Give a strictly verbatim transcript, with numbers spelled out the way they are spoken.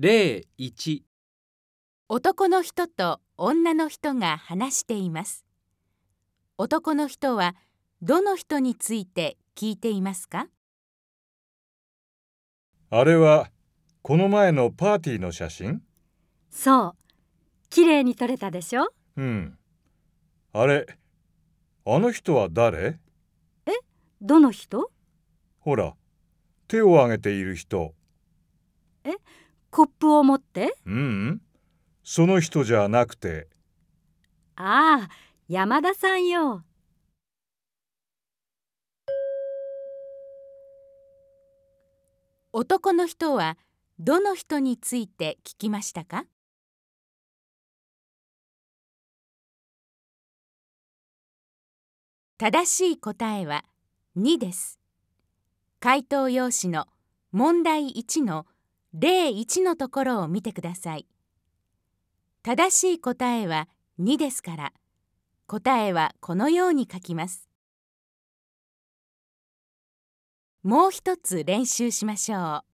例いち。 男の人と女の人が話しています。男の人はどの人について聞いていますか？ あれはこの前のパーティーの写真？ そう。きれいに撮れたでしょ？ うん。あれ、あの人は誰？ え、どの人？ ほら、手を挙げている人。 え、コップを持って？ ううん、その人じゃなくて。 ああ、山田さんよ。 男の人はどの人について聞きましたか？正しい答えはにです。回答用紙の問題いちの例いちのところを見てください。正しい答えはにですから、答えはこのように書きます。もう一つ練習しましょう。